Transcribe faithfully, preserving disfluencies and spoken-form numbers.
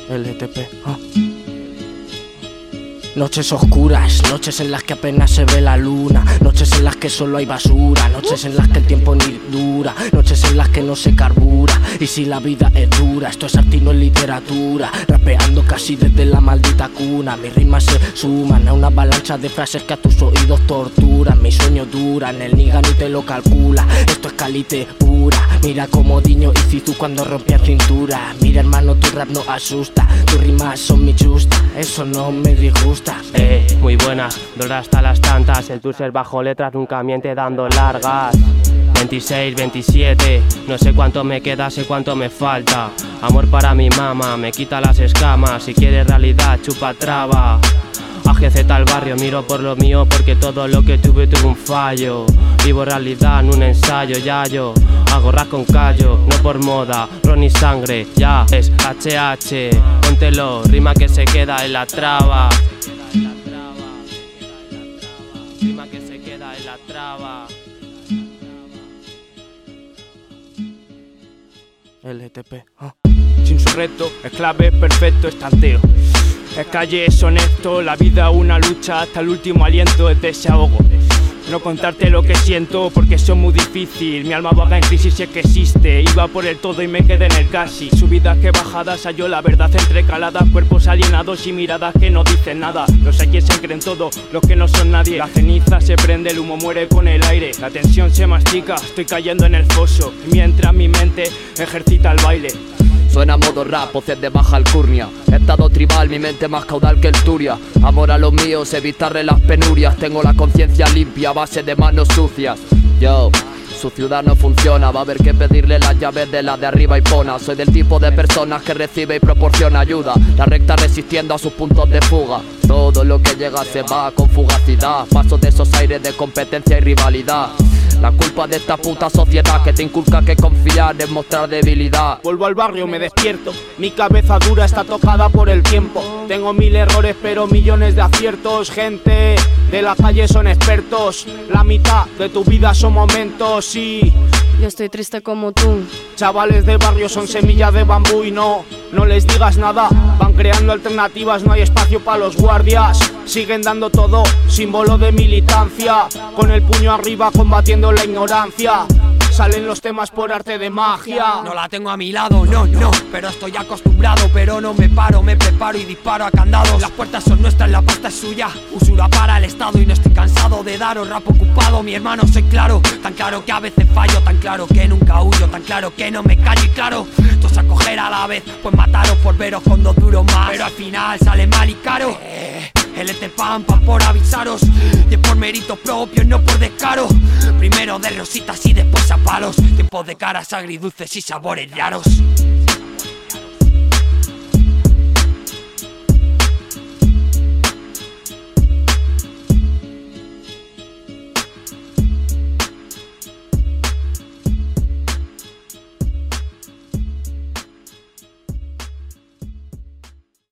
L T P. Ah. Noches oscuras, noches en las que apenas se ve la luna, noches en las que solo hay basura, noches en las que el tiempo ni dura, noches en las que no se carbura. Y si la vida es dura, esto es arte y no es literatura, rapeando casi desde la maldita cuna. Mis rimas se suman a una avalancha de frases que a tus oídos torturan. Mis sueños duran, el niga ni te lo calcula, esto es calite pura. Mira como Diño y Cizu cuando rompían cintura. Mira hermano, tu rap no asusta, tus rimas son mi chusta, eso no me disgusta. Eh, muy buenas, dolor hasta las tantas. El tu ser bajo letras nunca miente dando largas. Veintiséis, veintisiete, no sé cuánto me queda, sé cuánto me falta. Amor para mi mamá, me quita las escamas. Si quieres realidad, chupa traba. A G Z al barrio, miro por lo mío porque todo lo que tuve tuve un fallo. Vivo realidad en un ensayo, ya yo hago rap con callo, no por moda, ron y sangre, ya es H H. Póntelo, rima que se queda en la traba. Rima que se queda en la traba. L T P. Ah. Sin su reto, es clave, perfecto, es tanteo. Es calle, es honesto, la vida una lucha hasta el último aliento, es desahogo. No contarte lo que siento porque eso es muy difícil. Mi alma vaga en crisis si es que existe. Iba por el todo y me quedé en el casi. Subidas que bajadas, halló la verdad entrecalada. Cuerpos alienados y miradas que no dicen nada. Los hay que se creen todo, los que no son nadie. La ceniza se prende, el humo muere con el aire. La tensión se mastica, estoy cayendo en el foso. Mientras mi mente ejercita el baile. Suena modo rap, voces de baja alcurnia. Estado tribal, mi mente más caudal que el Turia. Amor a los míos, evitarle las penurias. Tengo la conciencia limpia a base de manos sucias. Yo, su ciudad no funciona, va a haber que pedirle las llaves de la de arriba y pona. Soy del tipo de personas que recibe y proporciona ayuda. La recta resistiendo a sus puntos de fuga. Todo lo que llega se va con fugacidad. Paso de esos aires de competencia y rivalidad. La culpa de esta puta sociedad que te inculca que confiar es mostrar debilidad. Vuelvo al barrio, me despierto, mi cabeza dura está tocada por el tiempo. Tengo mil errores pero millones de aciertos. Gente de la calle son expertos. La mitad de tu vida son momentos y... yo estoy triste como tú. Chavales de barrio son semillas de bambú y no, no les digas nada. Van creando alternativas, no hay espacio para los guardias. Siguen dando todo, símbolo de militancia. Con el puño arriba combatiendo la ignorancia. Salen los temas por arte de magia. No la tengo a mi lado, no, no, pero estoy acostumbrado. Pero no me paro, me preparo y disparo a candados. Las puertas son nuestras, la pasta es suya. Usura para el Estado y no estoy cansado de daros rap ocupado. Mi hermano, soy claro, tan claro que a veces fallo. Tan claro que nunca huyo, tan claro que no me callo. Y claro, todos a coger a la vez, pues mataros por veros con dos duros más. Pero al final sale mal y caro. eh. L T Pampa por avisaros, y es por mérito propio, no por descaro. Primero de rositas y después a palos. Tiempos de caras agridulces y sabores raros.